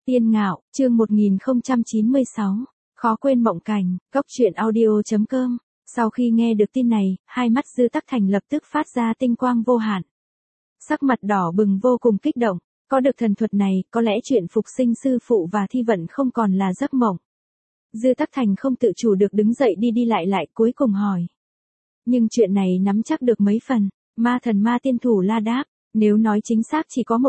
Tiên Ngạo, chương 1096, khó quên mộng cảnh, góc truyện audio.com. Sau khi nghe được tin này, hai mắt Dư Tắc Thành lập tức phát ra tinh quang vô hạn. Sắc mặt đỏ bừng vô cùng kích động, có được thần thuật này, có lẽ chuyện phục sinh sư phụ và thi vận không còn là giấc mộng. Dư Tắc Thành không tự chủ được đứng dậy đi lại cuối cùng hỏi. Nhưng chuyện này nắm chắc được mấy phần, ma thần ma tiên thủ La đáp, nếu nói chính xác chỉ có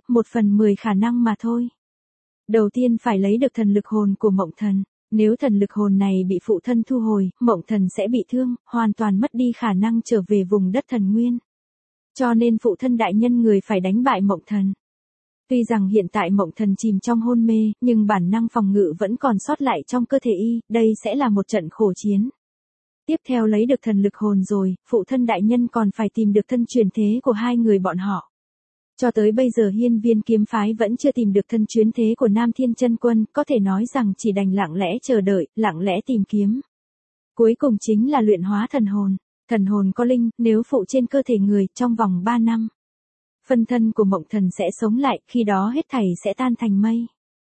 1/10 khả năng mà thôi. Đầu tiên phải lấy được thần lực hồn của mộng thần, nếu thần lực hồn này bị phụ thân thu hồi, mộng thần sẽ bị thương, hoàn toàn mất đi khả năng trở về vùng đất thần nguyên. Cho nên phụ thân đại nhân người phải đánh bại mộng thần. Tuy rằng hiện tại mộng thần chìm trong hôn mê, nhưng bản năng phòng ngự vẫn còn sót lại trong cơ thể y, đây sẽ là một trận khổ chiến. Tiếp theo lấy được thần lực hồn rồi, phụ thân đại nhân còn phải tìm được thân truyền thế của hai người bọn họ. Cho tới bây giờ Hiên Viên kiếm phái vẫn chưa tìm được thân truyền thế của Nam Thiên Chân Quân, có thể nói rằng chỉ đành lặng lẽ chờ đợi, lặng lẽ tìm kiếm. Cuối cùng chính là luyện hóa thần hồn. Thần hồn có linh, nếu phụ trên cơ thể người, trong vòng 3 năm. Phân thân của mộng thần sẽ sống lại, khi đó hết thảy sẽ tan thành mây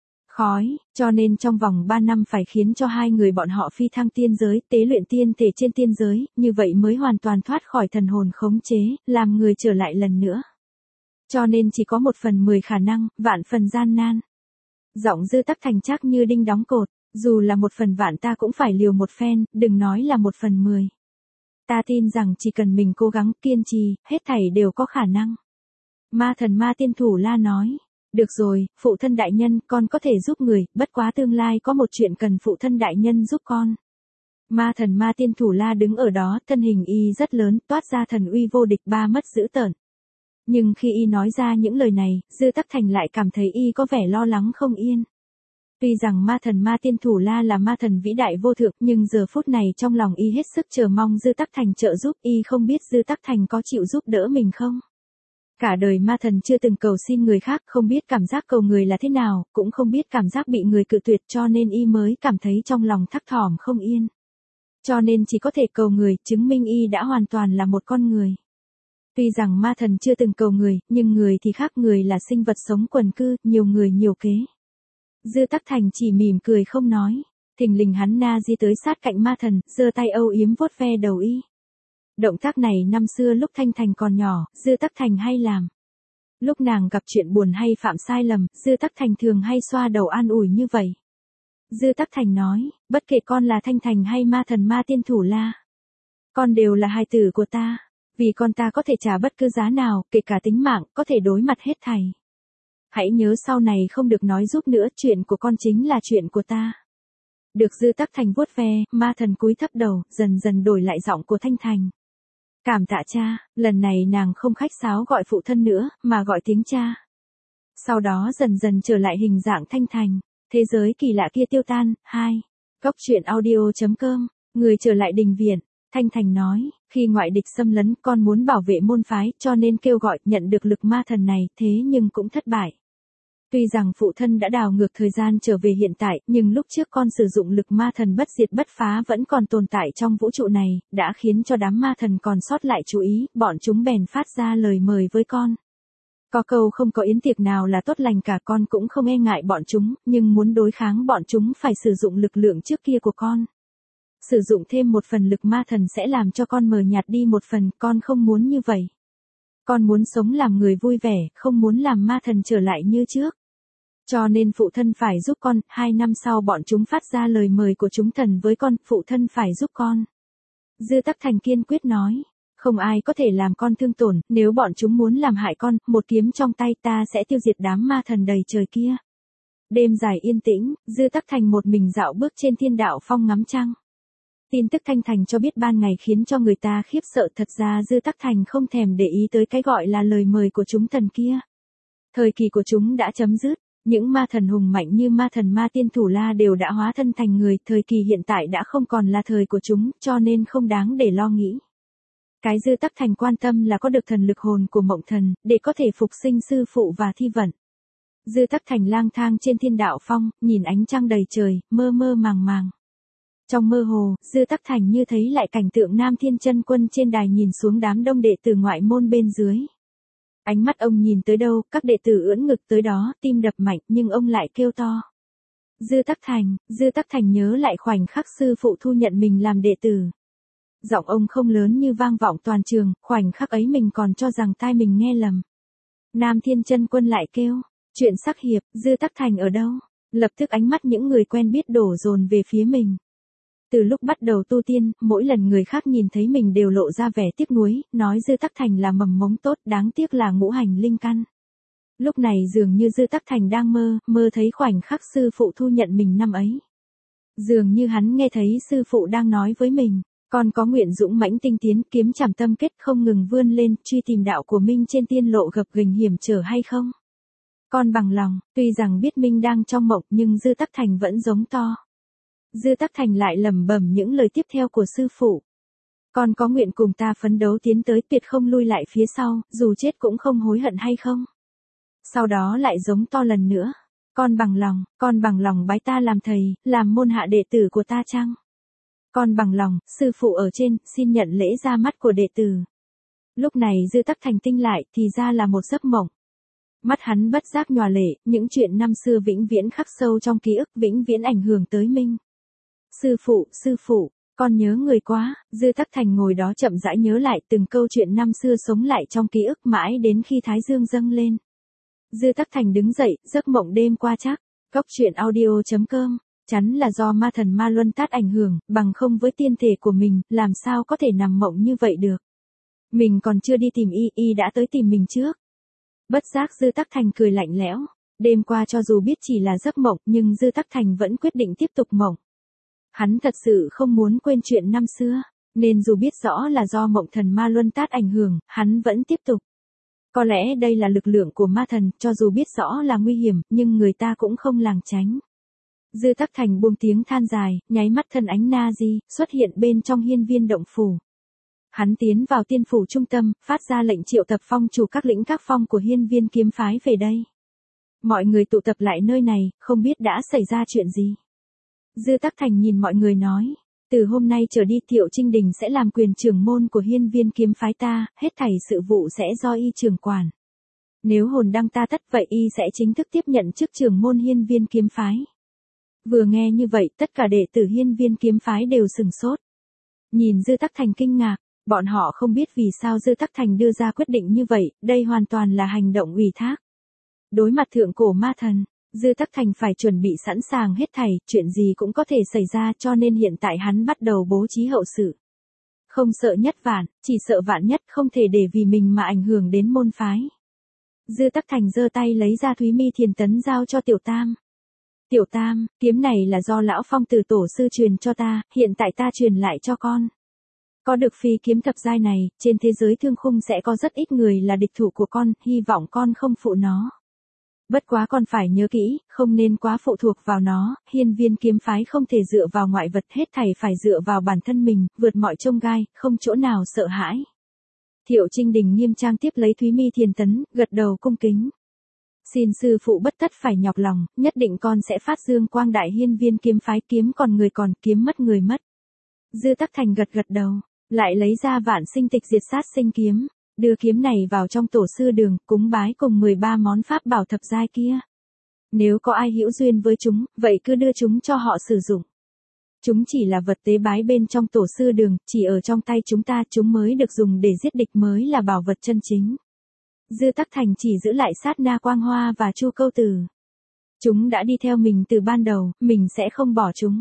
khói, cho nên trong vòng 3 năm phải khiến cho hai người bọn họ phi thăng tiên giới, tế luyện tiên thể trên tiên giới, như vậy mới hoàn toàn thoát khỏi thần hồn khống chế, làm người trở lại lần nữa. Cho nên chỉ có 1/10 khả năng, vạn phần gian nan. Giọng Dư Tắc Thành chắc như đinh đóng cột, dù là 1/1000 ta cũng phải liều một phen, đừng nói là 1/10. Ta tin rằng chỉ cần mình cố gắng kiên trì, hết thảy đều có khả năng. Ma thần ma tiên thủ La nói. Được rồi, phụ thân đại nhân, con có thể giúp người, bất quá tương lai có một chuyện cần phụ thân đại nhân giúp con. Ma thần ma tiên thủ La đứng ở đó, thân hình y rất lớn, toát ra thần uy vô địch ba mất dữ tợn. Nhưng khi y nói ra những lời này, Dư Tắc Thành lại cảm thấy y có vẻ lo lắng không yên. Tuy rằng ma thần ma tiên thủ La là ma thần vĩ đại vô thượng, nhưng giờ phút này trong lòng y hết sức chờ mong Dư Tắc Thành trợ giúp, y không biết Dư Tắc Thành có chịu giúp đỡ mình không. Cả đời ma thần chưa từng cầu xin người khác, không biết cảm giác cầu người là thế nào, cũng không biết cảm giác bị người cự tuyệt, cho nên y mới cảm thấy trong lòng thắc thỏm không yên. Cho nên chỉ có thể cầu người, chứng minh y đã hoàn toàn là một con người. Tuy rằng ma thần chưa từng cầu người, nhưng người thì khác, người là sinh vật sống quần cư, nhiều người nhiều kế. Dư Tắc Thành chỉ mỉm cười không nói, thình lình hắn na di tới sát cạnh ma thần, giơ tay âu yếm vuốt ve đầu y. Động tác này năm xưa lúc Thanh Thành còn nhỏ, Dư Tắc Thành hay làm. Lúc nàng gặp chuyện buồn hay phạm sai lầm, Dư Tắc Thành thường hay xoa đầu an ủi như vậy. Dư Tắc Thành nói, bất kể con là Thanh Thành hay ma thần ma tiên thủ La, con đều là hài tử của ta, vì con ta có thể trả bất cứ giá nào, kể cả tính mạng, có thể đối mặt hết thảy. Hãy nhớ sau này không được nói giúp nữa, chuyện của con chính là chuyện của ta. Được Dư Tắc Thành vuốt ve, ma thần cúi thấp đầu, dần dần đổi lại giọng của Thanh Thành. Cảm tạ cha, lần này nàng không khách sáo gọi phụ thân nữa, mà gọi tiếng cha. Sau đó dần dần trở lại hình dạng Thanh Thành, thế giới kỳ lạ kia tiêu tan. 2. Góc truyện audio.com, người trở lại đình viện, Thanh Thành nói, khi ngoại địch xâm lấn con muốn bảo vệ môn phái, cho nên kêu gọi nhận được lực ma thần này, thế nhưng cũng thất bại. Tuy rằng phụ thân đã đảo ngược thời gian trở về hiện tại, nhưng lúc trước con sử dụng lực ma thần bất diệt bất phá vẫn còn tồn tại trong vũ trụ này, đã khiến cho đám ma thần còn sót lại chú ý, bọn chúng bèn phát ra lời mời với con. Có câu không có yến tiệc nào là tốt lành cả, con cũng không e ngại bọn chúng, nhưng muốn đối kháng bọn chúng phải sử dụng lực lượng trước kia của con. Sử dụng thêm một phần lực ma thần sẽ làm cho con mờ nhạt đi một phần, con không muốn như vậy. Con muốn sống làm người vui vẻ, không muốn làm ma thần trở lại như trước. Cho nên phụ thân phải giúp con, 2 năm sau bọn chúng phát ra lời mời của chúng thần với con, phụ thân phải giúp con. Dư Tắc Thành kiên quyết nói, không ai có thể làm con thương tổn, nếu bọn chúng muốn làm hại con, một kiếm trong tay ta sẽ tiêu diệt đám ma thần đầy trời kia. Đêm dài yên tĩnh, Dư Tắc Thành một mình dạo bước trên thiên đạo phong ngắm trăng. Tin tức Thanh Thành cho biết ban ngày khiến cho người ta khiếp sợ, thật ra Dư Tắc Thành không thèm để ý tới cái gọi là lời mời của chúng thần kia. Thời kỳ của chúng đã chấm dứt, những ma thần hùng mạnh như ma thần ma tiên thủ La đều đã hóa thân thành người, thời kỳ hiện tại đã không còn là thời của chúng, cho nên không đáng để lo nghĩ. Cái Dư Tắc Thành quan tâm là có được thần lực hồn của mộng thần, để có thể phục sinh sư phụ và thi vận. Dư Tắc Thành lang thang trên thiên đạo phong, nhìn ánh trăng đầy trời, mơ mơ màng màng. Trong mơ hồ, Dư Tắc Thành như thấy lại cảnh tượng Nam Thiên Chân Quân trên đài nhìn xuống đám đông đệ tử ngoại môn bên dưới. Ánh mắt ông nhìn tới đâu, các đệ tử ưỡn ngực tới đó, tim đập mạnh, nhưng ông lại kêu to. Dư Tắc Thành nhớ lại khoảnh khắc sư phụ thu nhận mình làm đệ tử. Giọng ông không lớn như vang vọng toàn trường, khoảnh khắc ấy mình còn cho rằng tai mình nghe lầm. Nam Thiên Chân Quân lại kêu, chuyện sắc hiệp, Dư Tắc Thành ở đâu? Lập tức ánh mắt những người quen biết đổ dồn về phía mình. Từ lúc bắt đầu tu tiên, mỗi lần người khác nhìn thấy mình đều lộ ra vẻ tiếc nuối, nói Dư Tắc Thành là mầm mống tốt, đáng tiếc là ngũ hành linh căn. Lúc này dường như Dư Tắc Thành đang mơ thấy khoảnh khắc sư phụ thu nhận mình năm ấy. Dường như hắn nghe thấy sư phụ đang nói với mình, con có nguyện dũng mãnh tinh tiến, kiếm chảm tâm kết, không ngừng vươn lên, truy tìm đạo của mình trên tiên lộ gập ghềnh hiểm trở hay không? Con bằng lòng, tuy rằng biết mình đang trong mộng nhưng Dư Tắc Thành vẫn giống to. Dư Tắc Thành lại lẩm bẩm những lời tiếp theo của sư phụ. Con có nguyện cùng ta phấn đấu tiến tới, tuyệt không lui lại phía sau, dù chết cũng không hối hận hay không? Sau đó lại giống to lần nữa. Con bằng lòng bái ta làm thầy, làm môn hạ đệ tử của ta chăng? Con bằng lòng, sư phụ ở trên, xin nhận lễ ra mắt của đệ tử. Lúc này Dư Tắc Thành tinh lại, thì ra là một giấc mộng. Mắt hắn bất giác nhòa lệ, những chuyện năm xưa vĩnh viễn khắc sâu trong ký ức, vĩnh viễn ảnh hưởng tới mình. Sư phụ, con nhớ người quá. Dư Tắc Thành ngồi đó chậm rãi nhớ lại từng câu chuyện năm xưa sống lại trong ký ức mãi đến khi thái dương dâng lên. Dư Tắc Thành đứng dậy, giấc mộng đêm qua chắc. Cóc truyện audio.com. Chắn là do ma thần Ma Luân Tát ảnh hưởng, bằng không với tiên thể của mình, làm sao có thể nằm mộng như vậy được. Mình còn chưa đi tìm y đã tới tìm mình trước. Bất giác Dư Tắc Thành cười lạnh lẽo. Đêm qua cho dù biết chỉ là giấc mộng nhưng Dư Tắc Thành vẫn quyết định tiếp tục mộng. Hắn thật sự không muốn quên chuyện năm xưa, nên dù biết rõ là do mộng thần Ma Luân Tát ảnh hưởng, hắn vẫn tiếp tục. Có lẽ đây là lực lượng của ma thần, cho dù biết rõ là nguy hiểm, nhưng người ta cũng không lảng tránh. Dư Tắc Thành buông tiếng than dài, nháy mắt thân ánh na di, xuất hiện bên trong hiên viên động phủ. Hắn tiến vào tiên phủ trung tâm, phát ra lệnh triệu tập phong chủ các lĩnh các phong của hiên viên kiếm phái về đây. Mọi người tụ tập lại nơi này, không biết đã xảy ra chuyện gì. Dư Tắc Thành nhìn mọi người nói, từ hôm nay trở đi Thiệu Trinh Đình sẽ làm quyền trưởng môn của hiên viên kiếm phái ta, hết thảy sự vụ sẽ do y trưởng quản. Nếu hồn đăng ta tất vậy y sẽ chính thức tiếp nhận chức trưởng môn hiên viên kiếm phái. Vừa nghe như vậy tất cả đệ tử hiên viên kiếm phái đều sừng sốt. Nhìn Dư Tắc Thành kinh ngạc, bọn họ không biết vì sao Dư Tắc Thành đưa ra quyết định như vậy, đây hoàn toàn là hành động ủy thác. Đối mặt thượng cổ ma thần, Dư Tắc Thành phải chuẩn bị sẵn sàng hết thảy, chuyện gì cũng có thể xảy ra cho nên hiện tại hắn bắt đầu bố trí hậu sự. Không sợ nhất vạn, chỉ sợ vạn nhất không thể để vì mình mà ảnh hưởng đến môn phái. Dư Tắc Thành giơ tay lấy ra Thúy Mi Thiền Tấn giao cho Tiểu Tam. Tiểu Tam, kiếm này là do lão phong tử tổ sư truyền cho ta, hiện tại ta truyền lại cho con. Có được phi kiếm thập giai này, trên thế giới thương khung sẽ có rất ít người là địch thủ của con, hy vọng con không phụ nó. Bất quá con phải nhớ kỹ, không nên quá phụ thuộc vào nó, hiên viên kiếm phái không thể dựa vào ngoại vật, hết thảy phải dựa vào bản thân mình, vượt mọi chông gai, không chỗ nào sợ hãi. Thiệu Trinh Đình nghiêm trang tiếp lấy Thúy Mi Thiền Tấn, gật đầu cung kính. Xin sư phụ bất tất phải nhọc lòng, nhất định con sẽ phát dương quang đại hiên viên kiếm phái, kiếm còn người còn, kiếm mất người mất. Dư Tắc Thành gật đầu, lại lấy ra Vạn Sinh Tịch Diệt Sát Sinh kiếm, đưa kiếm này vào trong tổ sư đường, cúng bái cùng 13 món pháp bảo thập giai kia. Nếu có ai hữu duyên với chúng, vậy cứ đưa chúng cho họ sử dụng. Chúng chỉ là vật tế bái bên trong tổ sư đường, chỉ ở trong tay chúng ta chúng mới được dùng để giết địch, mới là bảo vật chân chính. Dư Tắc Thành chỉ giữ lại Sát Na Quang Hoa và Chu Câu Tử. Chúng đã đi theo mình từ ban đầu, mình sẽ không bỏ chúng.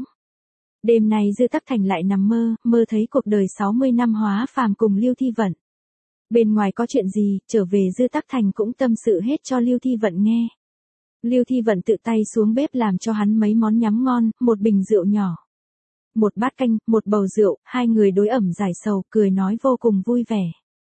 Đêm nay Dư Tắc Thành lại nằm mơ thấy cuộc đời 60 năm hóa phàm cùng Lưu Thi Vận. Bên ngoài có chuyện gì, trở về Dư Tắc Thành cũng tâm sự hết cho Lưu Thi Vận nghe. Lưu Thi Vận tự tay xuống bếp làm cho hắn mấy món nhắm ngon, một bình rượu nhỏ, một bát canh, một bầu rượu, hai người đối ẩm giải sầu, cười nói vô cùng vui vẻ.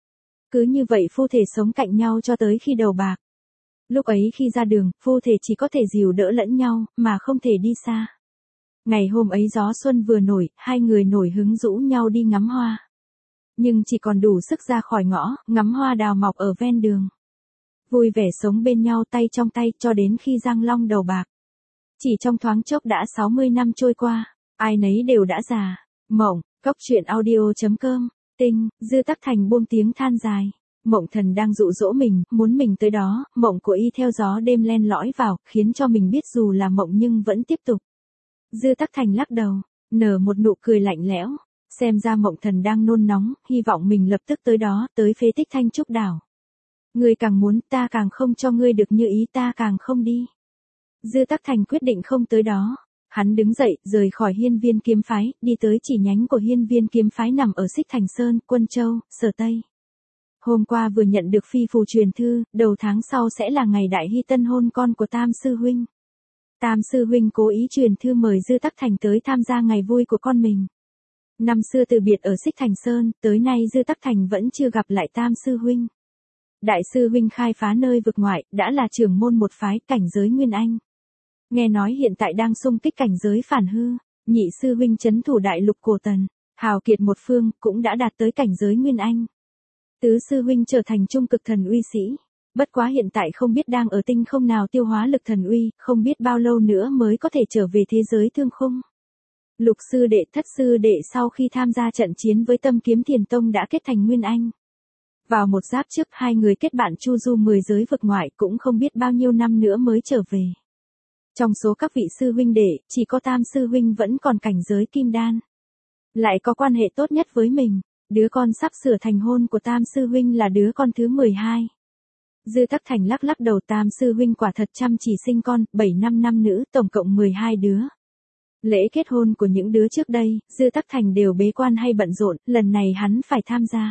Cứ như vậy phu thể sống cạnh nhau cho tới khi đầu bạc. Lúc ấy khi ra đường, phu thể chỉ có thể dìu đỡ lẫn nhau, mà không thể đi xa. Ngày hôm ấy gió xuân vừa nổi, hai người nổi hứng rũ nhau đi ngắm hoa. Nhưng chỉ còn đủ sức ra khỏi ngõ, ngắm hoa đào mọc ở ven đường. Vui vẻ sống bên nhau tay trong tay cho đến khi Giang Long đầu bạc. Chỉ trong thoáng chốc đã 60 năm trôi qua, ai nấy đều đã già. Mộng, cóc truyện audio.com, Tinh, Dư Tắc Thành buông tiếng than dài. Mộng thần đang dụ dỗ mình, muốn mình tới đó, mộng của y theo gió đêm len lỏi vào, khiến cho mình biết dù là mộng nhưng vẫn tiếp tục. Dư Tắc Thành lắc đầu, nở một nụ cười lạnh lẽo, xem ra mộng thần đang nôn nóng, hy vọng mình lập tức tới đó, tới phế tích Thanh Trúc Đảo. Ngươi càng muốn, ta càng không cho ngươi được như ý, ta càng không đi. Dư Tắc Thành quyết định không tới đó. Hắn đứng dậy, rời khỏi Hiên Viên kiếm phái, đi tới chỉ nhánh của Hiên Viên kiếm phái nằm ở Xích Thành Sơn, Quân Châu, Sở Tây. Hôm qua vừa nhận được phi phù truyền thư, đầu tháng sau sẽ là ngày đại hy tân hôn con của Tam sư huynh. Tam sư huynh cố ý truyền thư mời Dư Tắc Thành tới tham gia ngày vui của con mình. Năm xưa từ biệt ở Xích Thành Sơn, tới nay Dư Tắc Thành vẫn chưa gặp lại Tam sư huynh. Đại sư huynh khai phá nơi vực ngoại, đã là trưởng môn một phái, cảnh giới Nguyên Anh. Nghe nói hiện tại đang xung kích cảnh giới Phản Hư, nhị sư huynh trấn thủ đại lục Cổ Tần, hào kiệt một phương, cũng đã đạt tới cảnh giới Nguyên Anh. Tứ sư huynh trở thành trung cực thần uy sĩ, bất quá hiện tại không biết đang ở tinh không nào tiêu hóa lực thần uy, không biết bao lâu nữa mới có thể trở về thế giới thương khung. Lục sư đệ, thất sư đệ sau khi tham gia trận chiến với Tâm Kiếm Thiền Tông đã kết thành Nguyên Anh. Vào một giáp trước hai người kết bạn chu du 10 giới vực ngoại, cũng không biết bao nhiêu năm nữa mới trở về. Trong số các vị sư huynh đệ, chỉ có Tam sư huynh vẫn còn cảnh giới kim đan. Lại có quan hệ tốt nhất với mình, đứa con sắp sửa thành hôn của Tam sư huynh là đứa con thứ 12. Dư Tắc Thành lắc lắc đầu, Tam sư huynh quả thật chăm chỉ sinh con, 7 năm nam nữ, tổng cộng 12 đứa. Lễ kết hôn của những đứa trước đây, Dư Tắc Thành đều bế quan hay bận rộn, lần này hắn phải tham gia.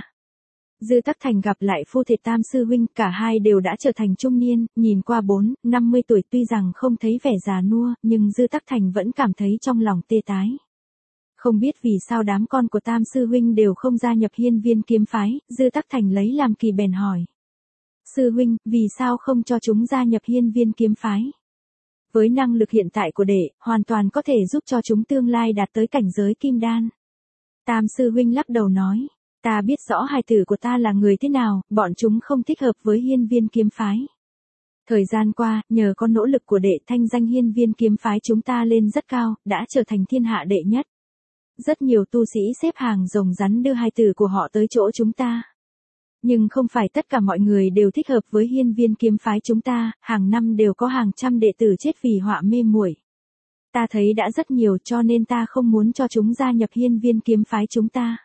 Dư Tắc Thành gặp lại phu thê Tam sư huynh, cả hai đều đã trở thành trung niên, nhìn qua 50 tuổi, tuy rằng không thấy vẻ già nua, nhưng Dư Tắc Thành vẫn cảm thấy trong lòng tê tái. Không biết vì sao đám con của Tam sư huynh đều không gia nhập Hiên Viên kiếm phái, Dư Tắc Thành lấy làm kỳ bèn hỏi. Sư huynh, vì sao không cho chúng gia nhập Hiên Viên kiếm phái? Với năng lực hiện tại của đệ, hoàn toàn có thể giúp cho chúng tương lai đạt tới cảnh giới kim đan. Tam sư huynh lắc đầu nói. Ta biết rõ hài tử của ta là người thế nào, bọn chúng không thích hợp với Hiên Viên kiếm phái. Thời gian qua, nhờ có nỗ lực của đệ, thanh danh Hiên Viên kiếm phái chúng ta lên rất cao, đã trở thành thiên hạ đệ nhất. Rất nhiều tu sĩ xếp hàng rồng rắn đưa hài tử của họ tới chỗ chúng ta. Nhưng không phải tất cả mọi người đều thích hợp với Hiên Viên kiếm phái chúng ta, hàng năm đều có hàng trăm đệ tử chết vì họa mê muội. Ta thấy đã rất nhiều, cho nên ta không muốn cho chúng gia nhập Hiên Viên kiếm phái chúng ta.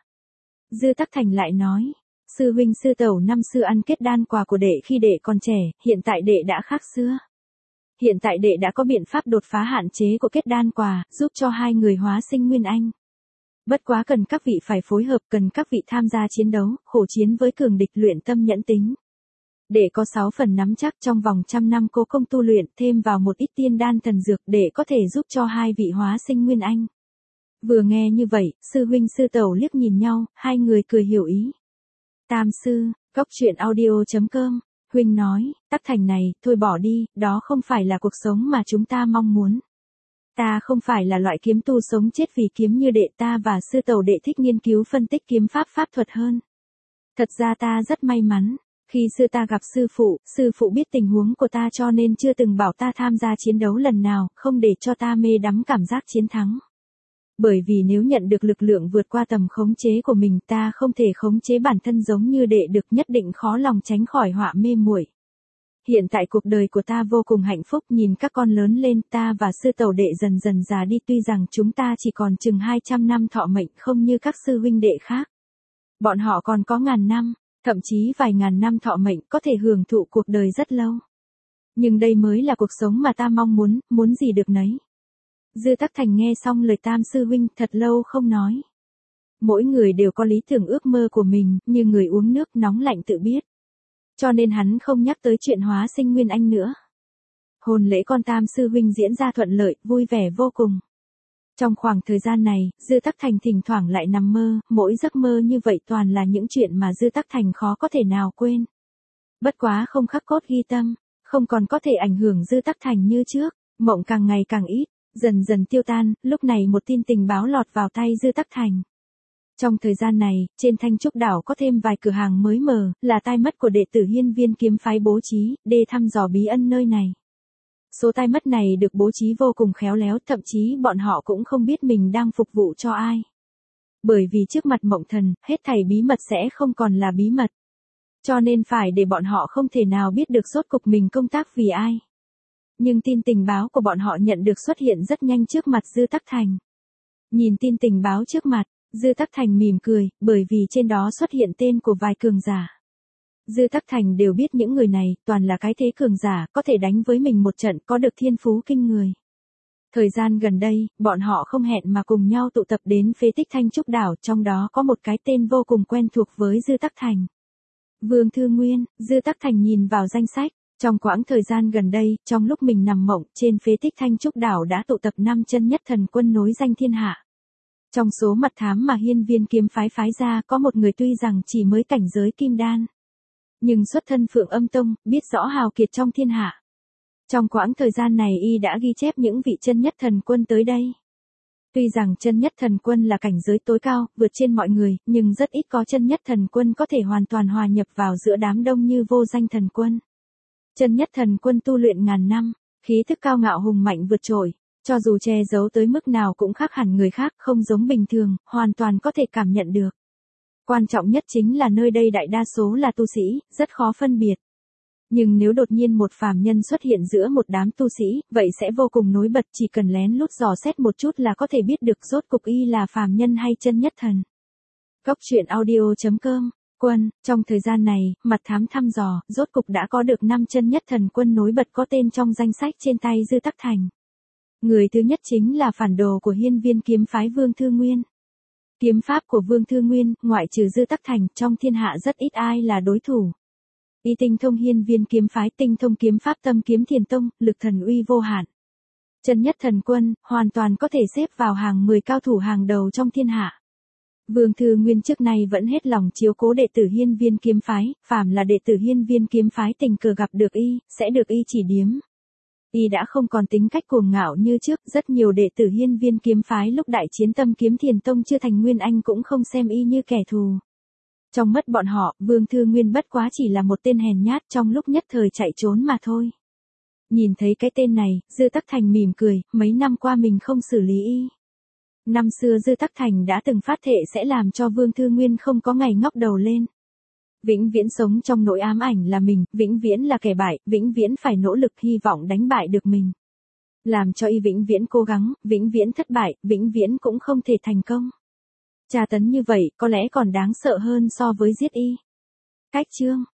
Dư Tắc Thành lại nói, sư huynh sư tẩu năm xưa ăn kết đan quà của đệ khi đệ còn trẻ, hiện tại đệ đã khác xưa. Hiện tại đệ đã có biện pháp đột phá hạn chế của kết đan quà, giúp cho hai người hóa sinh Nguyên Anh. Bất quá cần các vị phải phối hợp, cần các vị tham gia chiến đấu, khổ chiến với cường địch, luyện tâm nhẫn tính. Để có 6 phần nắm chắc trong vòng 100 năm cố công tu luyện, thêm vào một ít tiên đan thần dược để có thể giúp cho hai vị hóa sinh Nguyên Anh. Vừa nghe như vậy, sư huynh sư tẩu liếc nhìn nhau, hai người cười hiểu ý. Tam sư, coctruyện.audio.com, huynh nói, Tắc Thành này, thôi bỏ đi, đó không phải là cuộc sống mà chúng ta mong muốn. Ta không phải là loại kiếm tu sống chết vì kiếm như đệ, ta và sư tẩu đệ thích nghiên cứu phân tích kiếm pháp thuật hơn. Thật ra ta rất may mắn, khi xưa ta gặp sư phụ biết tình huống của ta cho nên chưa từng bảo ta tham gia chiến đấu lần nào, không để cho ta mê đắm cảm giác chiến thắng. Bởi vì nếu nhận được lực lượng vượt qua tầm khống chế của mình, ta không thể khống chế bản thân giống như đệ được, nhất định khó lòng tránh khỏi họa mê muội. Hiện tại cuộc đời của ta vô cùng hạnh phúc, nhìn các con lớn lên, ta và sư tẩu đệ dần dần già đi, tuy rằng chúng ta chỉ còn chừng 200 năm thọ mệnh, không như các sư huynh đệ khác. Bọn họ còn có ngàn năm, thậm chí vài ngàn năm thọ mệnh, có thể hưởng thụ cuộc đời rất lâu. Nhưng đây mới là cuộc sống mà ta mong muốn gì được nấy. Dư Tắc Thành nghe xong lời Tam sư huynh, thật lâu không nói. Mỗi người đều có lý tưởng ước mơ của mình, như người uống nước nóng lạnh tự biết. Cho nên hắn không nhắc tới chuyện hóa sinh Nguyên Anh nữa. Hôn lễ con Tam sư huynh diễn ra thuận lợi, vui vẻ vô cùng. Trong khoảng thời gian này, Dư Tắc Thành thỉnh thoảng lại nằm mơ, mỗi giấc mơ như vậy toàn là những chuyện mà Dư Tắc Thành khó có thể nào quên. Bất quá không khắc cốt ghi tâm, không còn có thể ảnh hưởng Dư Tắc Thành như trước, mộng càng ngày càng ít, dần dần tiêu tan, lúc này một tin tình báo lọt vào tay Dư Tắc Thành. Trong thời gian này, trên Thanh Trúc Đảo có thêm vài cửa hàng mới mở, là tai mắt của đệ tử Hiên Viên kiếm phái bố trí, để thăm dò bí ân nơi này. Số tai mắt này được bố trí vô cùng khéo léo, thậm chí bọn họ cũng không biết mình đang phục vụ cho ai. Bởi vì trước mặt mộng thần, hết thảy bí mật sẽ không còn là bí mật. Cho nên phải để bọn họ không thể nào biết được rốt cục mình công tác vì ai. Nhưng tin tình báo của bọn họ nhận được xuất hiện rất nhanh trước mặt Dư Tắc Thành. Nhìn tin tình báo trước mặt, Dư Tắc Thành mỉm cười, bởi vì trên đó xuất hiện tên của vài cường giả. Dư Tắc Thành đều biết những người này, toàn là cái thế cường giả, có thể đánh với mình một trận, có được thiên phú kinh người. Thời gian gần đây, bọn họ không hẹn mà cùng nhau tụ tập đến phế tích Thanh Trúc Đảo, trong đó có một cái tên vô cùng quen thuộc với Dư Tắc Thành. Vương Thư Nguyên. Dư Tắc Thành nhìn vào danh sách. Trong quãng thời gian gần đây, trong lúc mình nằm mộng, trên phế tích Thanh Trúc Đảo đã tụ tập 5 chân nhất thần quân nối danh thiên hạ. Trong số mật thám mà Hiên Viên kiếm phái phái ra, có một người tuy rằng chỉ mới cảnh giới kim đan, nhưng xuất thân Phượng Âm Tông, biết rõ hào kiệt trong thiên hạ. Trong quãng thời gian này y đã ghi chép những vị chân nhất thần quân tới đây. Tuy rằng chân nhất thần quân là cảnh giới tối cao, vượt trên mọi người, nhưng rất ít có chân nhất thần quân có thể hoàn toàn hòa nhập vào giữa đám đông như vô danh thần quân. Chân nhất thần quân tu luyện ngàn năm, khí thức cao ngạo hùng mạnh vượt trội, cho dù che giấu tới mức nào cũng khác hẳn người khác, không giống bình thường, hoàn toàn có thể cảm nhận được. Quan trọng nhất chính là nơi đây đại đa số là tu sĩ, rất khó phân biệt. Nhưng nếu đột nhiên một phàm nhân xuất hiện giữa một đám tu sĩ, vậy sẽ vô cùng nổi bật, chỉ cần lén lút dò xét một chút là có thể biết được rốt cục y là phàm nhân hay chân nhất thần. Góc truyện audio.com. Quân, trong thời gian này, mật thám thăm dò, rốt cục đã có được 5 chân nhất thần quân nổi bật có tên trong danh sách trên tay Dư Tắc Thành. Người thứ nhất chính là phản đồ của Hiên Viên kiếm phái Vương Thư Nguyên. Kiếm pháp của Vương Thư Nguyên, ngoại trừ Dư Tắc Thành, trong thiên hạ rất ít ai là đối thủ. Y tinh thông Hiên Viên kiếm phái, tinh thông kiếm pháp Tâm Kiếm Thiền Tông, lực thần uy vô hạn. Chân nhất thần quân, hoàn toàn có thể xếp vào hàng 10 cao thủ hàng đầu trong thiên hạ. Vương Thư Nguyên trước nay vẫn hết lòng chiếu cố đệ tử Hiên Viên kiếm phái, phàm là đệ tử Hiên Viên kiếm phái tình cờ gặp được y, sẽ được y chỉ điếm. Y đã không còn tính cách cuồng ngạo như trước, rất nhiều đệ tử Hiên Viên kiếm phái lúc đại chiến Tâm Kiếm Thiền Tông chưa thành nguyên anh cũng không xem y như kẻ thù. Trong mắt bọn họ, Vương Thư Nguyên bất quá chỉ là một tên hèn nhát trong lúc nhất thời chạy trốn mà thôi. Nhìn thấy cái tên này, Dư Tắc Thành mỉm cười, mấy năm qua mình không xử lý y. Năm xưa Dư Tắc Thành đã từng phát thệ sẽ làm cho Vương Thư Nguyên không có ngày ngóc đầu lên. Vĩnh viễn sống trong nỗi ám ảnh là mình, vĩnh viễn là kẻ bại, vĩnh viễn phải nỗ lực hy vọng đánh bại được mình. Làm cho y vĩnh viễn cố gắng, vĩnh viễn thất bại, vĩnh viễn cũng không thể thành công. Tra tấn như vậy có lẽ còn đáng sợ hơn so với giết y. Cách chương.